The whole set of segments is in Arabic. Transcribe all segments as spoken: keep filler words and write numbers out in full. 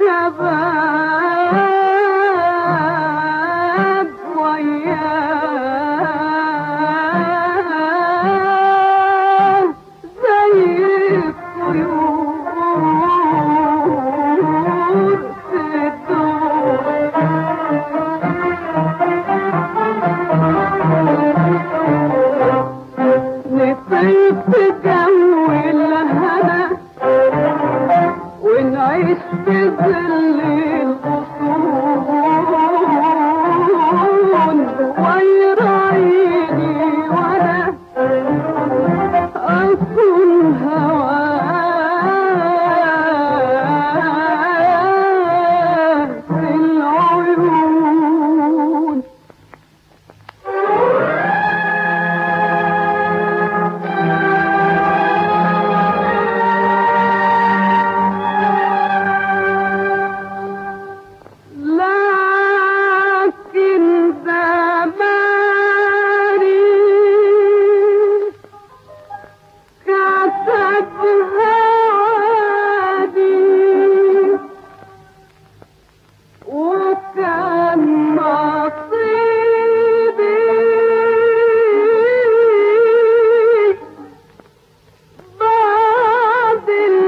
الشباب وياه زي الطيور في الدور. نطير في جو الهنا ونعيش في ظل الغصون ويراعيني وانا اكون هواه في العيون. لكن زماني كتبها عادي وكان نصيبي بعض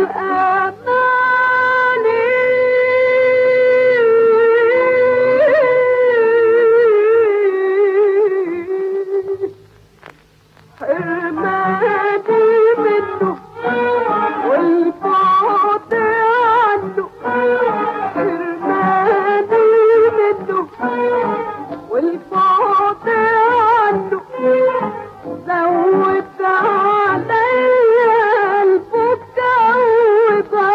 الأماني حرماني منه والبعد عنه. حرماني منه والبعد عنه زود عليا البكا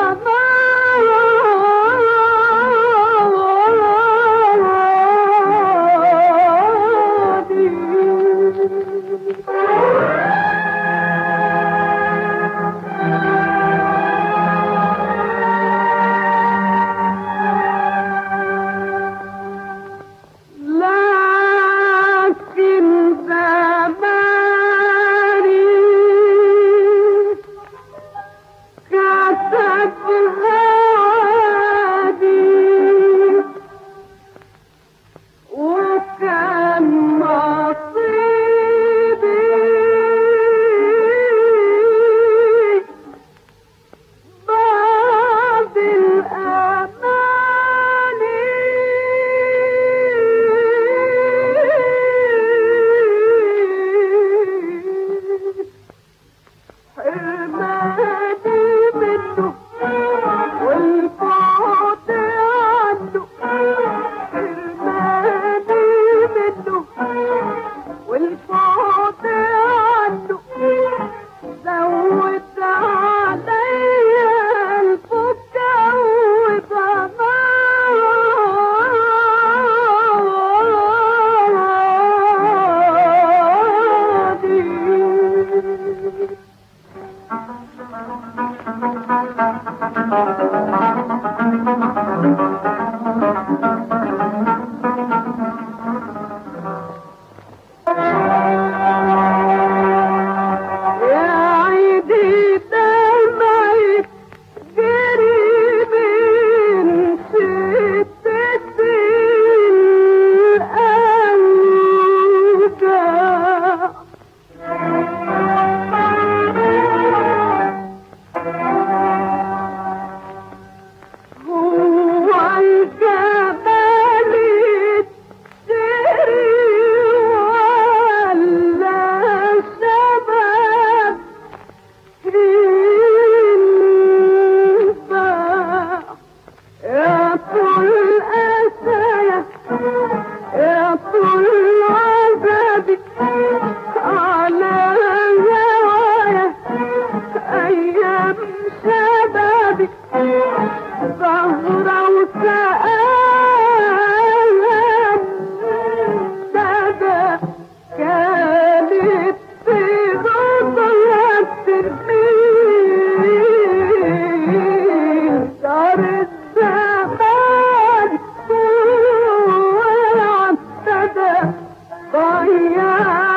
لكن زماني كتبها عادي وكان نصيبي بعض الأماني. حرماني منه والبعد عنه. حرماني منه والبعد عنه زود عليا البكا يا عيدي دمعي جري من شدة الأوجاع. هو الجمال الدري ولا شباب ينفع. يا طول أسايا يا طول عذابي على هوايا أيام شبابي ظهرة وسآلة ندى كانت في غضها ترميل دار الزمان والعتدى ضيع